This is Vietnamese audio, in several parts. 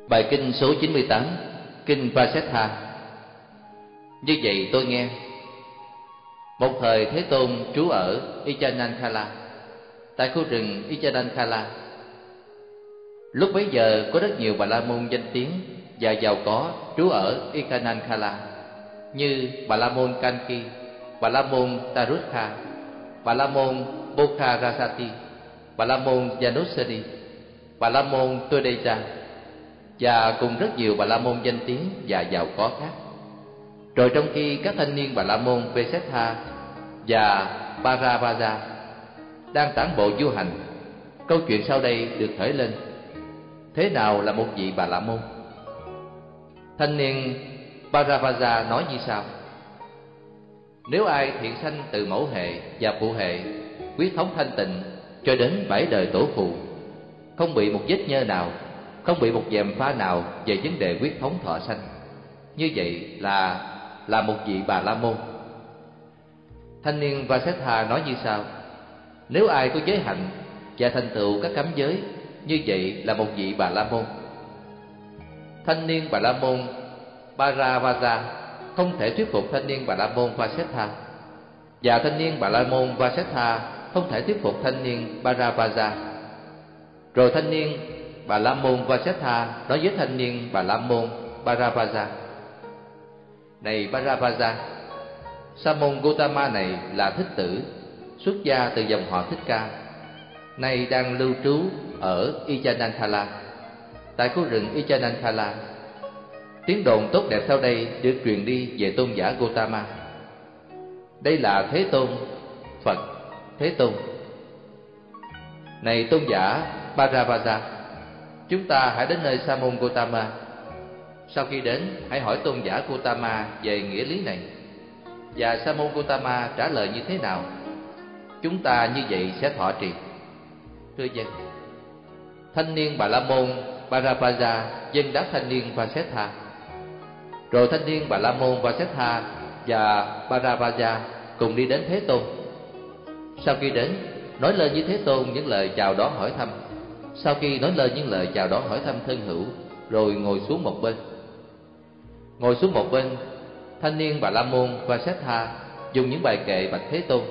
Bài kinh số 98, kinh Vasetha. Như vậy tôi nghe, một thời Thế Tôn trú ở Icanankhala, tại khu rừng Icanankhala. Lúc bấy giờ có rất nhiều Bà La Môn danh tiếng và giàu có trú ở Icanankhala, như Bà La Môn Kanki, Bà La Môn Tarutha, Bà La Môn Bokharasati, Bà La Môn Janusari, Bà La Môn Tuedeja, và cùng rất nhiều Bà La Môn danh tiếng và giàu có khác. Rồi trong khi các thanh niên Bà La Môn Vesetha và Paravaja đang tản bộ du hành, câu chuyện sau đây được khởi lên. Thế nào là một vị Bà La Môn? Thanh niên Paravaja nói như sau: nếu ai thiện sanh từ mẫu hệ và phụ hệ, quyết thống thanh tịnh cho đến 7 đời tổ phụ, không bị một vết nhơ nào, không bị một gièm pha nào về vấn đề quyết thống thọ sanh, như vậy là một vị Bà La Môn. Thanh niên Vasetha nói như sau: nếu ai có giới hạnh và thành tựu các cấm giới, như vậy là một vị Bà La Môn. Thanh niên Bà La Môn Paravaja không thể thuyết phục thanh niên Bà La Môn Vasetha, và thanh niên Bà La Môn Vasetha không thể thuyết phục thanh niên Paravaja. Rồi thanh niên Bà La Môn Vasetha nói với thanh niên Bà La Môn Paravaja: này Paravaja, Sa môn Gotama này là thích tử, xuất gia từ dòng họ Thích Ca, nay đang lưu trú ở Icanankhala, tại khu rừng Icanankhala. Tiếng đồn tốt đẹp sau đây được truyền đi về tôn giả Gotama. Đây là Thế Tôn, Phật Thế Tôn. Này tôn giả Paravaja, chúng ta hãy đến nơi Sa môn Gotama. Sau khi đến, hãy hỏi tôn giả Gotama về nghĩa lý này. Và Sa môn Gotama trả lời như thế nào, chúng ta như vậy sẽ thọ trì. Thưa dân. Thanh niên Bà La Môn Paravaja dân đáp thanh niên Vasetha. Rồi thanh niên Bà La Môn Vasetha và Paravaja cùng đi đến Thế Tôn. Sau khi đến, nói lên với Thế Tôn những lời chào đón hỏi thăm. Sau khi nói lên những lời chào đón hỏi thăm thân hữu, rồi ngồi xuống một bên. Ngồi xuống một bên, thanh niên Bà La Môn Vasetha dùng những bài kệ bạch Thế Tôn: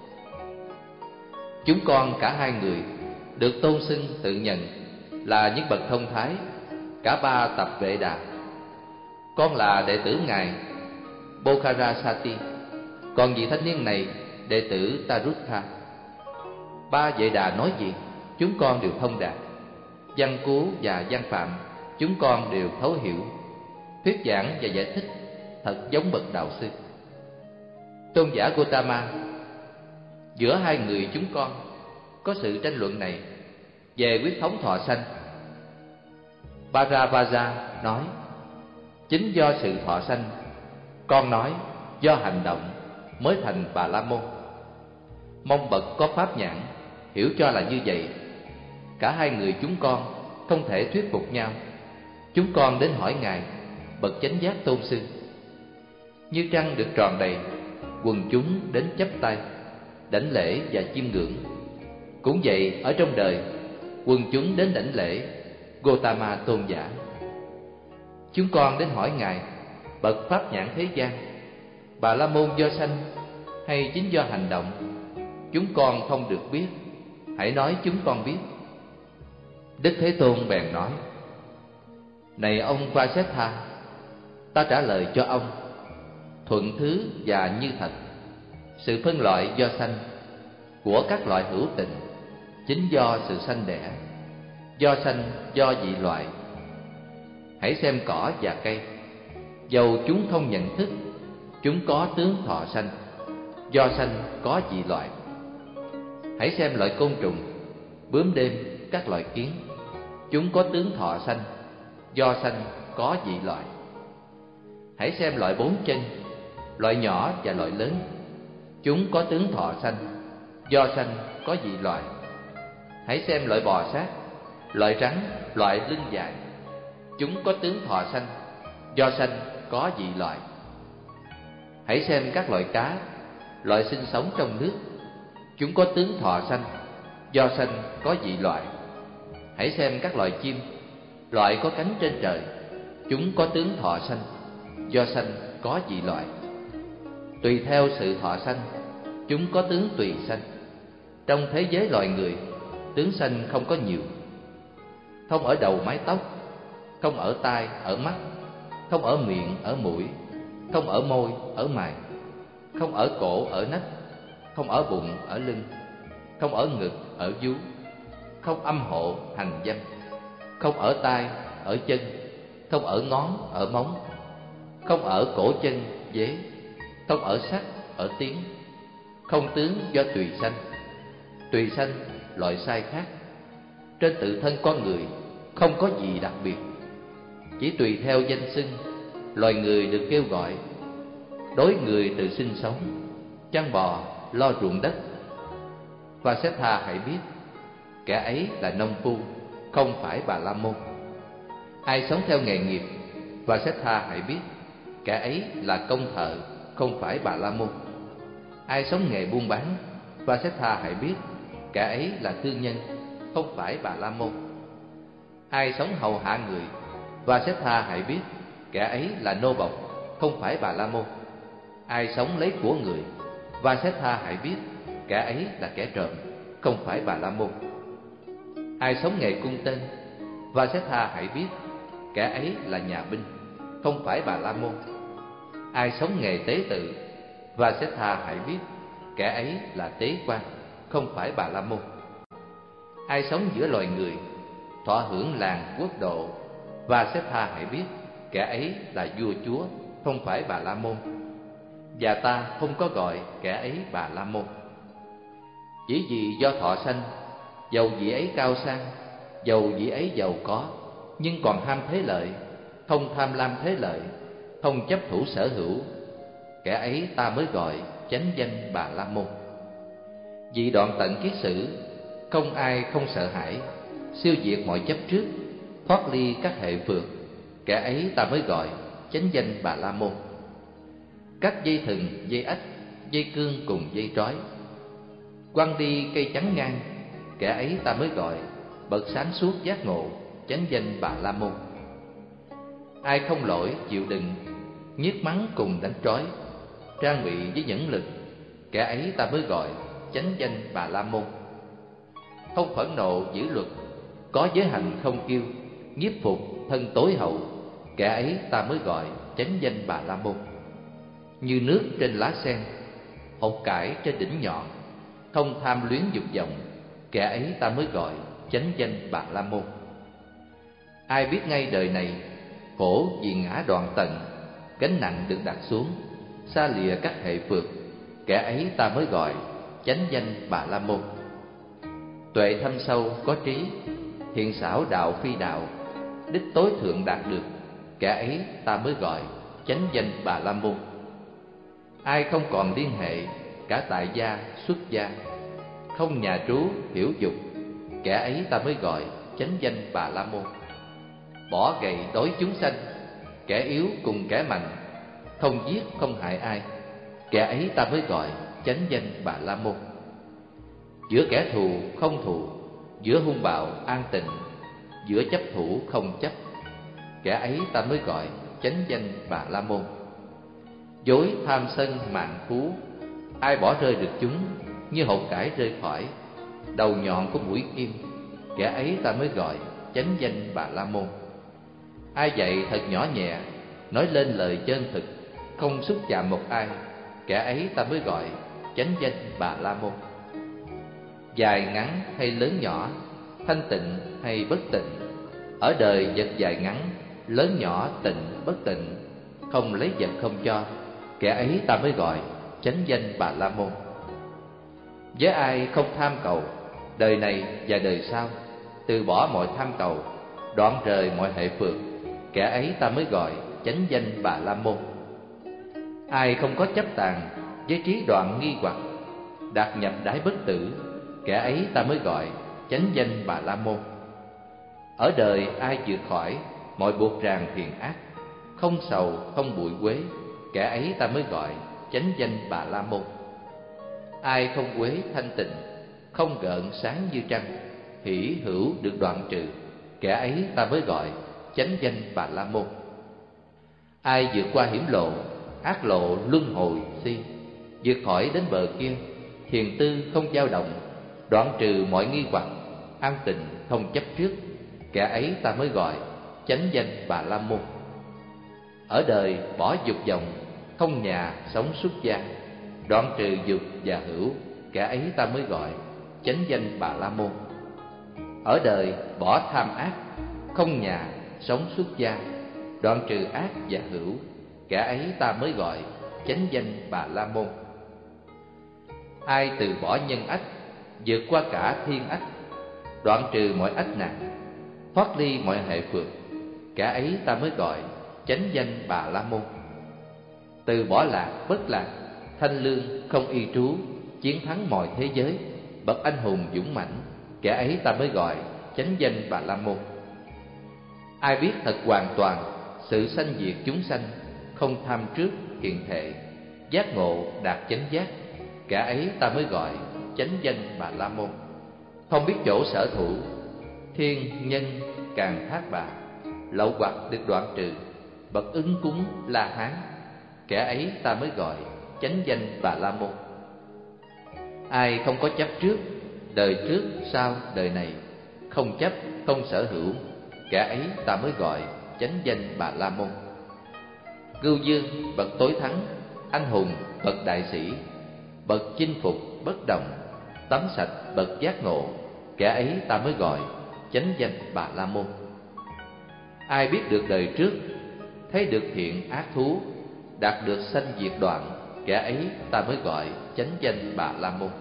chúng con cả hai người được tôn xưng tự nhận là những bậc thông thái, cả ba tập Vệ Đà. Con là đệ tử ngài Bokharasati, còn vị thanh niên này đệ tử Tarutha. Ba Vệ Đà nói gì, chúng con đều thông đạt. Văn cú và văn phạm, chúng con đều thấu hiểu. Thuyết giảng và giải thích thật giống bậc đạo sư. Tôn giả Gotama, giữa hai người chúng con có sự tranh luận này về quyết thống thọ sanh. Paravaja nói: chính do sự thọ sanh, con nói do hành động mới thành Bà La Môn. Mong bậc có pháp nhãn hiểu cho là như vậy. Cả hai người chúng con không thể thuyết phục nhau. Chúng con đến hỏi ngài, bậc chánh giác tôn sư. Như trăng được tròn đầy, quần chúng đến chắp tay, đảnh lễ và chiêm ngưỡng. Cũng vậy, ở trong đời, quần chúng đến đảnh lễ Gotama tôn giả. Chúng con đến hỏi ngài, bậc pháp nhãn thế gian, Bà La Môn do sanh hay chính do hành động? Chúng con không được biết, hãy nói chúng con biết. Đức Thế Tôn bèn nói: này ông Vasetha, ta trả lời cho ông thuận thứ và như thật. Sự phân loại do sanh của các loại hữu tình chính do sự sanh đẻ, do sanh do dị loại. Hãy xem cỏ và cây, dầu chúng không nhận thức, chúng có tướng thọ sanh, do sanh có dị loại. Hãy xem loại côn trùng, bướm đêm, các loại kiến, chúng có tướng thọ sanh, do sanh có dị loại. Hãy xem loại bốn chân, loại nhỏ và loại lớn, chúng có tướng thọ sanh, do sanh có dị loại. Hãy xem loại bò sát, loại rắn, loại lưng dài, chúng có tướng thọ sanh, do sanh có dị loại. Hãy xem các loại cá, loại sinh sống trong nước, chúng có tướng thọ sanh, do sanh có dị loại. Hãy xem các loại chim, Loại có cánh trên trời, chúng có tướng thọ sanh, do sanh có dị loại. Tùy theo sự thọ sanh, chúng có tướng tùy sanh. Trong thế giới loài người, tướng sanh không có nhiều. Không ở đầu mái tóc, không ở tai, ở mắt, không ở miệng, ở mũi, không ở môi, ở mày, không ở cổ, ở nách, không ở bụng, ở lưng, không ở ngực, ở vú, không âm hộ, hành dâm, không ở tai, ở chân, không ở ngón, ở móng, không ở cổ chân, vế, không ở sắc, ở tiếng, không tướng do tùy sanh. Tùy sanh loại sai khác. Trên tự thân con người không có gì đặc biệt, chỉ tùy theo danh xưng loài người được kêu gọi. Đối người tự sinh sống, chăn bò, lo ruộng đất. Và sẽ tha hãy biết, kẻ ấy là nông phu, không phải Bà La Môn. Ai sống theo nghề nghiệp, và sẽ tha hãy biết, kẻ ấy là công thợ, không phải Bà La Môn. Ai sống nghề buôn bán, và sẽ tha hãy biết, kẻ ấy là thương nhân, không phải Bà La Môn. Ai sống hầu hạ người, và sẽ tha hãy biết, kẻ ấy là nô bộc, không phải Bà La Môn. Ai sống lấy của người, và sẽ tha hãy biết, kẻ ấy là kẻ trộm, không phải Bà La Môn. Ai sống nghề cung tên, và sẽ tha hãy biết, kẻ ấy là nhà binh, không phải Bà La Môn. Ai sống nghề tế tự, và sẽ tha hãy biết, kẻ ấy là tế quan, không phải Bà La Môn. Ai sống giữa loài người, thọ hưởng làng quốc độ, và sẽ tha hãy biết, kẻ ấy là vua chúa, không phải Bà La Môn. Và ta không có gọi kẻ ấy Bà La Môn. Chỉ vì do thọ sanh, dầu vị ấy cao sang, dầu vị ấy giàu có, nhưng còn ham thế lợi, không tham lam thế lợi, không chấp thủ sở hữu, kẻ ấy ta mới gọi chánh danh Bà La Môn. Vì đoạn tận kiết sử, không ai không sợ hãi, siêu diệt mọi chấp trước, thoát ly các hệ phược, kẻ ấy ta mới gọi chánh danh Bà La Môn. Các dây thừng, dây ách, dây cương cùng dây trói, quăng đi cây chắn ngang, kẻ ấy ta mới gọi bậc sáng suốt giác ngộ, chánh danh Bà La Môn. Ai không lỗi chịu đựng, nhiếc mắng cùng đánh trói, trang bị với nhẫn lực, kẻ ấy ta mới gọi chánh danh Bà La Môn. Không phẫn nộ giữ luật, có giới hành không kiêu, nhiếp phục thân tối hậu, kẻ ấy ta mới gọi chánh danh Bà La Môn. Như nước trên lá sen, hột cải trên đỉnh nhọn, không tham luyến dục vọng, kẻ ấy ta mới gọi chánh danh Bà La Môn. Ai biết ngay đời này khổ vì ngã đoạn tận, gánh nặng được đặt xuống, xa lìa các hệ phược, kẻ ấy ta mới gọi chánh danh Bà La Môn. Tuệ thâm sâu có trí, thiện xảo đạo phi đạo, đích tối thượng đạt được, kẻ ấy ta mới gọi chánh danh Bà La Môn. Ai không còn liên hệ cả tại gia xuất gia, không nhà trú hiểu dục, kẻ ấy ta mới gọi chánh danh Bà La Môn. Bỏ gậy đối chúng sanh, kẻ yếu cùng kẻ mạnh, không giết không hại ai, kẻ ấy ta mới gọi chánh danh Bà La Môn. Giữa kẻ thù không thù, giữa hung bạo an tịnh, giữa chấp thủ không chấp, kẻ ấy ta mới gọi chánh danh Bà La Môn. Dối tham sân mạn phú, ai bỏ rơi được chúng như hột cải rơi khỏi đầu nhọn của mũi kim, kẻ ấy ta mới gọi chánh danh Bà La Môn. Ai dạy thật nhỏ nhẹ, nói lên lời chân thực, không xúc chạm một ai, kẻ ấy ta mới gọi chánh danh Bà La Môn. Dài ngắn hay lớn nhỏ, thanh tịnh hay bất tịnh, ở đời vật dài ngắn, lớn nhỏ tịnh bất tịnh, không lấy vật không cho, kẻ ấy ta mới gọi chánh danh Bà La Môn. Với ai không tham cầu, đời này và đời sau, từ bỏ mọi tham cầu, đoạn rời mọi hệ phược, kẻ ấy ta mới gọi chánh danh Bà La Môn. Ai không có chấp tàn, với trí đoạn nghi hoặc, đạt nhập đái bất tử, kẻ ấy ta mới gọi chánh danh Bà La Môn. Ở đời ai vượt khỏi mọi buộc ràng phiền ác, không sầu không bụi quế, kẻ ấy ta mới gọi chánh danh Bà La Môn. Ai không quế thanh tịnh, không gợn sáng như trăng, hỷ hữu được đoạn trừ, kẻ ấy ta mới gọi chánh danh Bà La Môn. Ai vượt qua hiểm lộ, ác lộ luân hồi si, vượt khỏi đến bờ kia, thiền tư không dao động, đoạn trừ mọi nghi hoặc, an tịnh không chấp trước, kẻ ấy ta mới gọi chánh danh Bà La Môn. Ở đời bỏ dục vọng, không nhà sống xuất gia, đoạn trừ dục và hữu, kẻ ấy ta mới gọi chánh danh Bà La Môn. Ở đời bỏ tham ác, không nhà sống xuất gia, đoạn trừ ác và hữu, kẻ ấy ta mới gọi chánh danh Bà La Môn. Ai từ bỏ nhân ách, vượt qua cả thiên ách, đoạn trừ mọi ách nạn, thoát ly mọi hệ phược, kẻ ấy ta mới gọi chánh danh Bà La Môn. Từ bỏ lạc bất lạc, thanh lương không y trú, chiến thắng mọi thế giới, bậc anh hùng dũng mãnh, kẻ ấy ta mới gọi chánh danh Bà La Môn. Ai biết thật hoàn toàn sự sanh diệt chúng sanh, không tham trước hiện thệ, giác ngộ đạt chánh giác, kẻ ấy ta mới gọi chánh danh Bà La Môn. Không biết chỗ sở thủ, thiên nhân càng thác bà, lậu hoặc được đoạn trừ, bậc ứng cúng La Hán, kẻ ấy ta mới gọi chánh danh Bà La Môn. Ai không có chấp trước, đời trước sau đời này, không chấp không sở hữu, kẻ ấy ta mới gọi chánh danh Bà La Môn. Cưu dương bậc tối thắng, anh hùng bậc đại sĩ, bậc chinh phục bất động, tắm sạch bậc giác ngộ, kẻ ấy ta mới gọi chánh danh Bà La Môn. Ai biết được đời trước, thấy được thiện ác thú, đạt được sanh diệt đoạn, kẻ ấy ta mới gọi chánh danh Bà La Môn.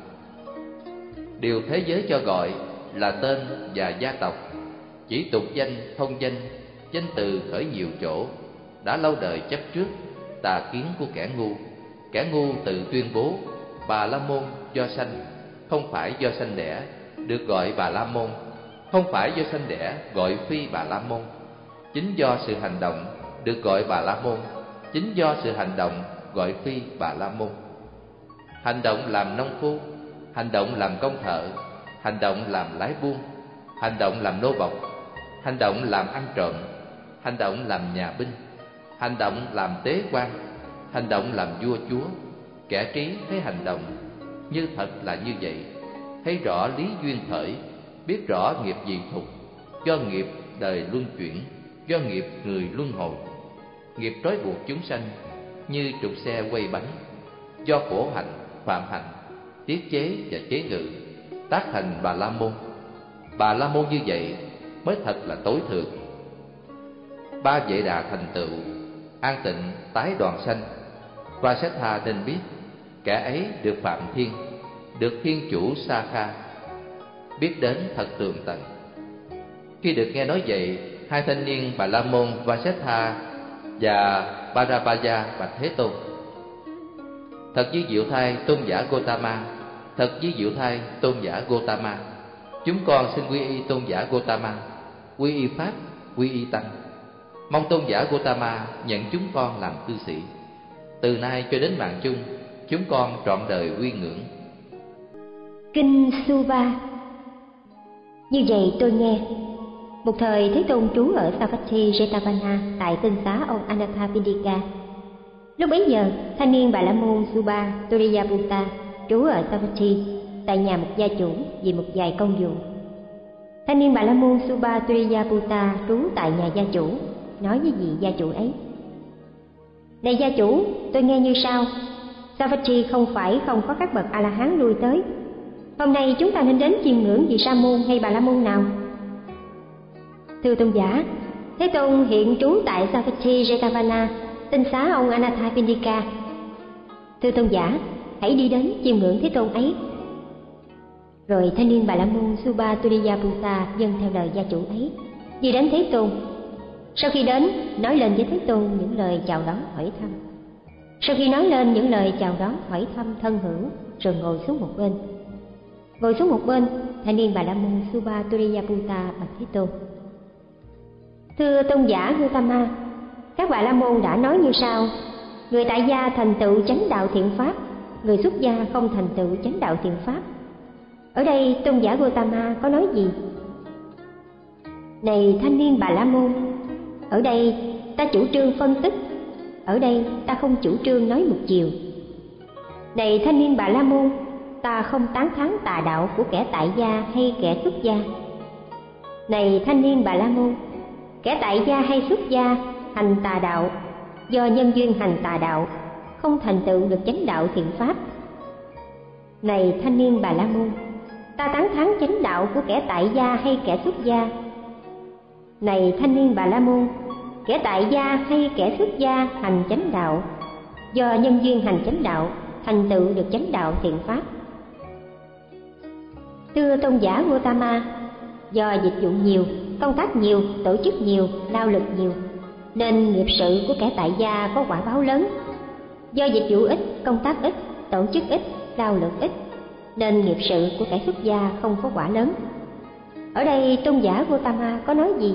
Điều thế giới cho gọi là tên và gia tộc, chỉ tục danh thông danh, danh từ khởi nhiều chỗ, đã lâu đời chấp trước, tà kiến của kẻ ngu. Kẻ ngu tự tuyên bố Bà La Môn do sanh, không phải do sanh đẻ, được gọi Bà La Môn, không phải do sanh đẻ gọi phi Bà La Môn. Chính do sự hành động được gọi Bà La Môn, chính do sự hành động gọi phi Bà La Môn. Hành động làm nông phu, hành động làm công thợ, hành động làm lái buôn, hành động làm nô bộc, hành động làm ăn trộm, hành động làm nhà binh, hành động làm tế quan, hành động làm vua chúa. Kẻ trí thấy hành động như thật là như vậy, thấy rõ lý duyên khởi, biết rõ nghiệp dị thục, do nghiệp đời luân chuyển, do nghiệp người luân hồi. Nghiệp trói buộc chúng sanh như trục xe quay bánh, do khổ hạnh, phạm hạnh, tiết chế và chế ngự, tác thành Bà La Môn. Bà La Môn như vậy mới thật là tối thượng. Ba Vệ Đà thành tựu, an tịnh tái đoàn sanh, Vasetha nên biết, kẻ ấy được phạm thiên, được thiên chủ Sa Kha, biết đến thật tường tận. Khi được nghe nói vậy, hai thanh niên Bà La Môn Vasetha và Bharabhaya bạch Thế Tôn: Thật với diệu thai tôn giả Gotama, thật với diệu thai tôn giả Gotama, chúng con xin quy y tôn giả Gotama, quy y pháp, quy y tăng. Mong tôn giả Gotama nhận chúng con làm cư sĩ. Từ nay cho đến mạng chung, chúng con trọn đời quy ngưỡng. Kinh Suva. Như vậy tôi nghe, một thời Thế Tôn trú ở Savatthi Jetavana tại tinh xá ông Anathapindika. Lúc bấy giờ, thanh niên Bà La Môn Subha Turiyaputta trú ở Savatthi tại nhà một gia chủ vì một vài công vụ. Thanh niên Bà La Môn Subha Turiyaputta trú tại nhà gia chủ, nói với vị gia chủ ấy: Này gia chủ, tôi nghe như sau: Savatthi không phải không có các bậc A La Hán lui tới. Hôm nay chúng ta nên đến chiêm ngưỡng vị Sa môn hay Bà La Môn nào? Thưa tôn giả, Thế Tôn hiện trú tại Savatthi Jetavana, tinh xá ông Anathapindika. Thưa tôn giả, hãy đi đến chiêm ngưỡng Thế Tôn ấy. Rồi thanh niên Bà La Môn Subha Turiyaputta dâng theo lời gia chủ ấy, đi đến Thế Tôn. Sau khi đến, nói lên với Thế Tôn những lời chào đón hỏi thăm. Sau khi nói lên những lời chào đón hỏi thăm thân hữu, rồi ngồi xuống một bên. Ngồi xuống một bên, thanh niên Bà La Môn Subha Turiyaputta bạch Thế Tôn: Thưa tôn giả Gotama, các Bà La Môn đã nói như sau: người tại gia thành tựu chánh đạo thiện pháp, người xuất gia không thành tựu chánh đạo thiện pháp. Ở đây tôn giả Gotama có nói gì? Này thanh niên Bà La Môn, ở đây ta chủ trương phân tích, ở đây ta không chủ trương nói một chiều. Này thanh niên Bà La Môn, ta không tán thán tà đạo của kẻ tại gia hay kẻ xuất gia. Này thanh niên Bà La Môn, kẻ tại gia hay xuất gia hành tà đạo, do nhân duyên hành tà đạo, không thành tựu được chánh đạo thiện pháp. Này thanh niên Bà La Môn, ta tán thán chánh đạo của kẻ tại gia hay kẻ xuất gia. Này thanh niên Bà La Môn, kẻ tại gia hay kẻ xuất gia hành chánh đạo, do nhân duyên hành chánh đạo, thành tựu được chánh đạo thiện pháp. Thưa tôn giả Gautama, do dịch vụ nhiều, công tác nhiều, tổ chức nhiều, lao lực nhiều, nên nghiệp sự của kẻ tại gia có quả báo lớn. Do dịch vụ ít, công tác ít, tổ chức ít, lao lực ít, nên nghiệp sự của kẻ xuất gia không có quả lớn. Ở đây tôn giả Gautama có nói gì?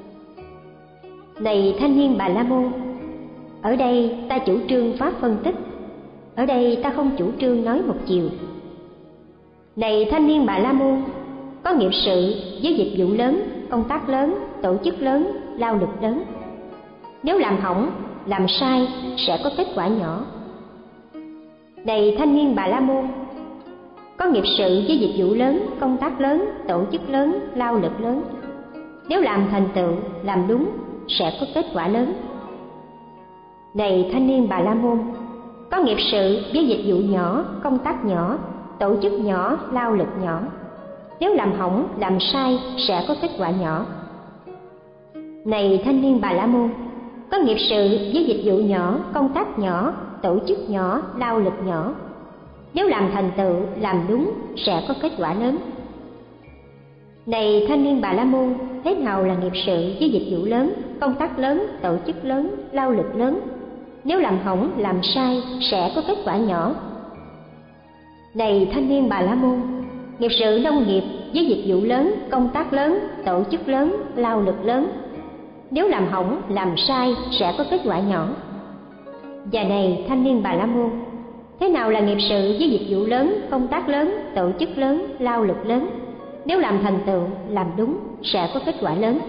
Này thanh niên Bà La Môn, ở đây ta chủ trương pháp phân tích, ở đây ta không chủ trương nói một chiều. Này thanh niên Bà La Môn, có nghiệp sự với dịch vụ lớn, công tác lớn, tổ chức lớn, lao lực lớn. Nếu làm hỏng, làm sai sẽ có kết quả nhỏ. Này thanh niên Bà La Môn, có nghiệp sự với dịch vụ lớn, công tác lớn, tổ chức lớn, lao lực lớn. Nếu làm thành tựu, làm đúng sẽ có kết quả lớn. Này thanh niên Bà La Môn, có nghiệp sự với dịch vụ nhỏ, công tác nhỏ, tổ chức nhỏ, lao lực nhỏ. Nếu làm hỏng, làm sai sẽ có kết quả nhỏ. Này thanh niên Bà La Môn, có nghiệp sự với dịch vụ nhỏ, công tác nhỏ, tổ chức nhỏ, lao lực nhỏ. Nếu làm thành tựu, làm đúng sẽ có kết quả lớn. Này thanh niên Bà La Môn, thế nào là nghiệp sự với dịch vụ lớn, công tác lớn, tổ chức lớn, lao lực lớn? Nếu làm hỏng, làm sai sẽ có kết quả nhỏ. Này thanh niên Bà La Môn, nghiệp sự nông nghiệp với dịch vụ lớn, công tác lớn, tổ chức lớn, lao lực lớn. Nếu làm hỏng, làm sai sẽ có kết quả nhỏ. Và này thanh niên Bà La Môn, thế nào là nghiệp sự với dịch vụ lớn, công tác lớn, tổ chức lớn, lao lực lớn? Nếu làm thành tựu, làm đúng sẽ có kết quả lớn.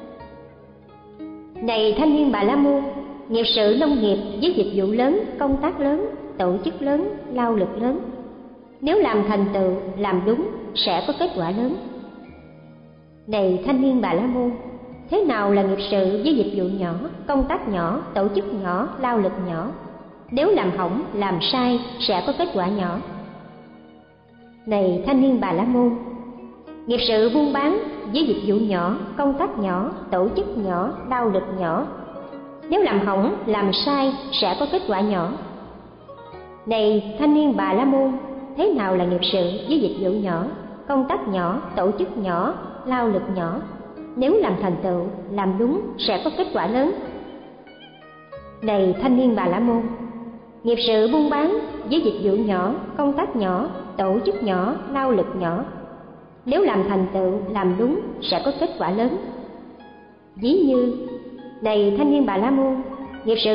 Này thanh niên Bà La Môn, nghiệp sự nông nghiệp với dịch vụ lớn, công tác lớn, tổ chức lớn, lao lực lớn. Nếu làm thành tựu, làm đúng sẽ có kết quả lớn. Này thanh niên Bà La Môn, thế nào là nghiệp sự với dịch vụ nhỏ, công tác nhỏ, tổ chức nhỏ, lao lực nhỏ? Nếu làm hỏng, làm sai sẽ có kết quả nhỏ. Này thanh niên Bà La Môn, nghiệp sự buôn bán với dịch vụ nhỏ, công tác nhỏ, tổ chức nhỏ, lao lực nhỏ. Nếu làm hỏng, làm sai sẽ có kết quả nhỏ. Này thanh niên Bà La Môn, thế nào là nghiệp sự với dịch vụ nhỏ, công tác nhỏ, tổ chức nhỏ, lao lực nhỏ? Nếu làm thành tựu, làm đúng sẽ có kết quả lớn. Này thanh niên Bà La Môn, nghiệp sự buôn bán với dịch vụ nhỏ, công tác nhỏ, tổ chức nhỏ, lao lực nhỏ. Nếu làm thành tựu, làm đúng sẽ có kết quả lớn. Ví như, này thanh niên Bà La Môn, nghiệp sự